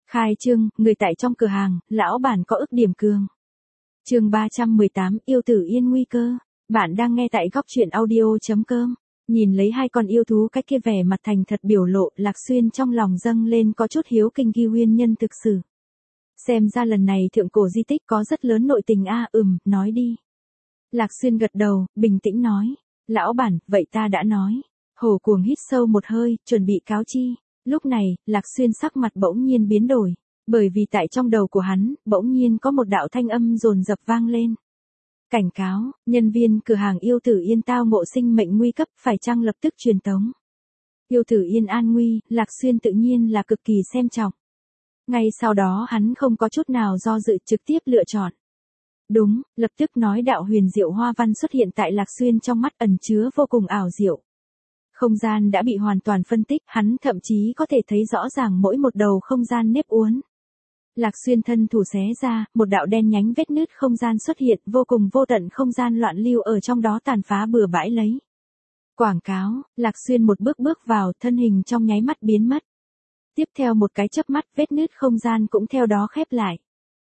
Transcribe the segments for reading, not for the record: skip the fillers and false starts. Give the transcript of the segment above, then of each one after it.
Khai trương, người tại trong cửa hàng, lão bản có ức điểm cường. Chương 318, yêu tử yên nguy cơ. Bạn đang nghe tại góc truyện audio.com. Nhìn lấy hai con yêu thú cách kia vẻ mặt thành thật biểu lộ, Lạc Xuyên trong lòng dâng lên có chút hiếu kinh ghi nguyên nhân thực sự. Xem ra lần này thượng cổ di tích có rất lớn nội tình a. Nói đi. Lạc Xuyên gật đầu, bình tĩnh nói. Lão bản, vậy ta đã nói. Hổ Cuồng hít sâu một hơi, chuẩn bị cáo chi. Lúc này, Lạc Xuyên sắc mặt bỗng nhiên biến đổi, bởi vì tại trong đầu của hắn, bỗng nhiên có một đạo thanh âm dồn dập vang lên. Cảnh cáo, nhân viên cửa hàng Yêu Tử Yên tao ngộ sinh mệnh nguy cấp, phải chăng lập tức truyền tống. Yêu Tử Yên an nguy, Lạc Xuyên tự nhiên là cực kỳ xem trọng. Ngay sau đó hắn không có chút nào do dự, trực tiếp lựa chọn. Đúng, lập tức nói đạo huyền diệu hoa văn xuất hiện tại Lạc Xuyên trong mắt, ẩn chứa vô cùng ảo diệu. Không gian đã bị hoàn toàn phân tích, hắn thậm chí có thể thấy rõ ràng mỗi một đầu không gian nếp uốn. Lạc Xuyên thân thủ xé ra, một đạo đen nhánh vết nứt không gian xuất hiện, vô cùng vô tận không gian loạn lưu ở trong đó tàn phá bừa bãi lấy. Quảng cáo, Lạc Xuyên một bước bước vào, thân hình trong nháy mắt biến mất. Tiếp theo một cái chớp mắt, vết nứt không gian cũng theo đó khép lại.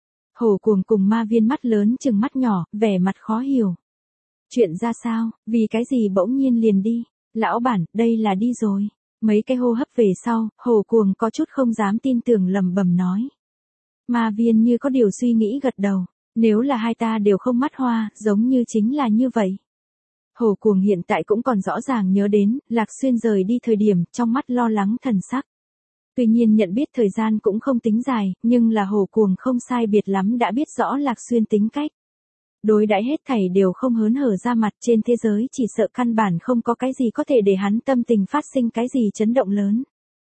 Hổ Cuồng cùng Ma Viên mắt lớn chừng mắt nhỏ, vẻ mặt khó hiểu. Chuyện ra sao, vì cái gì bỗng nhiên liền đi? Lão bản, đây là đi rồi. Mấy cái hô hấp về sau, Hổ Cuồng có chút không dám tin tưởng lẩm bẩm nói. Ma Viên như có điều suy nghĩ gật đầu. Nếu là hai ta đều không mắt hoa, giống như chính là như vậy. Hổ Cuồng hiện tại cũng còn rõ ràng nhớ đến, Lạc Xuyên rời đi thời điểm, trong mắt lo lắng thần sắc. Tuy nhiên nhận biết thời gian cũng không tính dài, nhưng là Hổ Cuồng không sai biệt lắm đã biết rõ Lạc Xuyên tính cách. Đối đãi hết thảy đều không hớn hở ra mặt, trên thế giới chỉ sợ căn bản không có cái gì có thể để hắn tâm tình phát sinh cái gì chấn động lớn.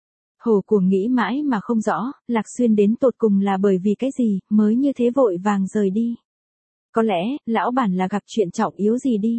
Hổ Cuồng nghĩ mãi mà không rõ, Lạc Xuyên đến tột cùng là bởi vì cái gì, mới như thế vội vàng rời đi. Có lẽ, lão bản là gặp chuyện trọng yếu gì đi.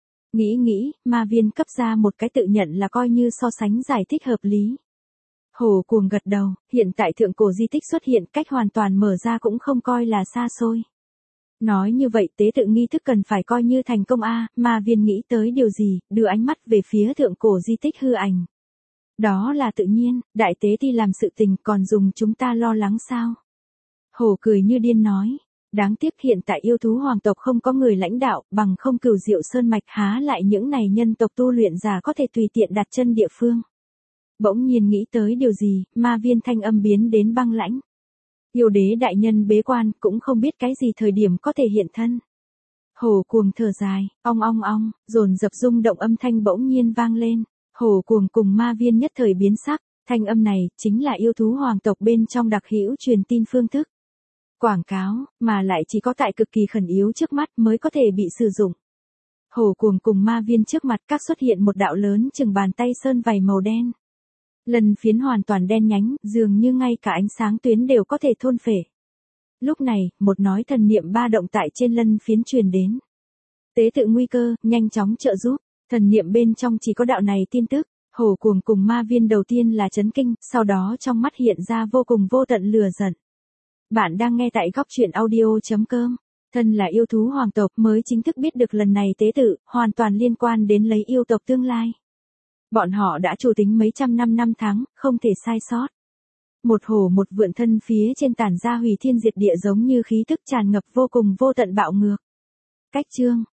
Nghĩ, Ma Viên cấp ra một cái tự nhận là coi như so sánh giải thích hợp lý. Hổ Cuồng gật đầu, hiện tại thượng cổ di tích xuất hiện, cách hoàn toàn mở ra cũng không coi là xa xôi. Nói như vậy tế tự nghi thức cần phải coi như thành công a. Ma Viên nghĩ tới điều gì, đưa ánh mắt về phía thượng cổ di tích hư ảnh. Đó là tự nhiên, đại tế ti làm sự tình còn dùng chúng ta lo lắng sao? Hổ cười như điên nói. Đáng tiếc hiện tại yêu thú hoàng tộc không có người lãnh đạo, bằng không Cửu Diệu Sơn mạch há lại những này nhân tộc tu luyện giả có thể tùy tiện đặt chân địa phương. Bỗng nhiên nghĩ tới điều gì, Ma Viên thanh âm biến đến băng lãnh. Yêu đế đại nhân bế quan, cũng không biết cái gì thời điểm có thể hiện thân. Hổ Cuồng thở dài, ong, dồn dập rung động âm thanh bỗng nhiên vang lên. Hổ Cuồng cùng Ma Viên nhất thời biến sắc, thanh âm này chính là yêu thú hoàng tộc bên trong đặc hữu truyền tin phương thức. Quảng cáo, mà lại chỉ có tại cực kỳ khẩn yếu trước mắt mới có thể bị sử dụng. Hổ Cuồng cùng Ma Viên trước mặt các xuất hiện một đạo lớn chừng bàn tay sơn vảy màu đen. Lần phiến hoàn toàn đen nhánh, dường như ngay cả ánh sáng tuyến đều có thể thôn phệ. Lúc này, một nói thần niệm ba động tại trên lân phiến truyền đến. Tế tự nguy cơ, nhanh chóng trợ giúp. Thần niệm bên trong chỉ có đạo này tin tức. Hổ Cuồng cùng Ma Viên đầu tiên là chấn kinh, sau đó trong mắt hiện ra vô cùng vô tận lửa giận. Bạn đang nghe tại góc truyện audio.com. Thân là yêu thú hoàng tộc mới chính thức biết được lần này tế tự, hoàn toàn liên quan đến lấy yêu tộc tương lai. Bọn họ đã chủ tính mấy trăm năm tháng, không thể sai sót. Một hổ một vượn thân phía trên tản ra hủy thiên diệt địa giống như khí tức tràn ngập vô cùng vô tận bạo ngược. Cách chương,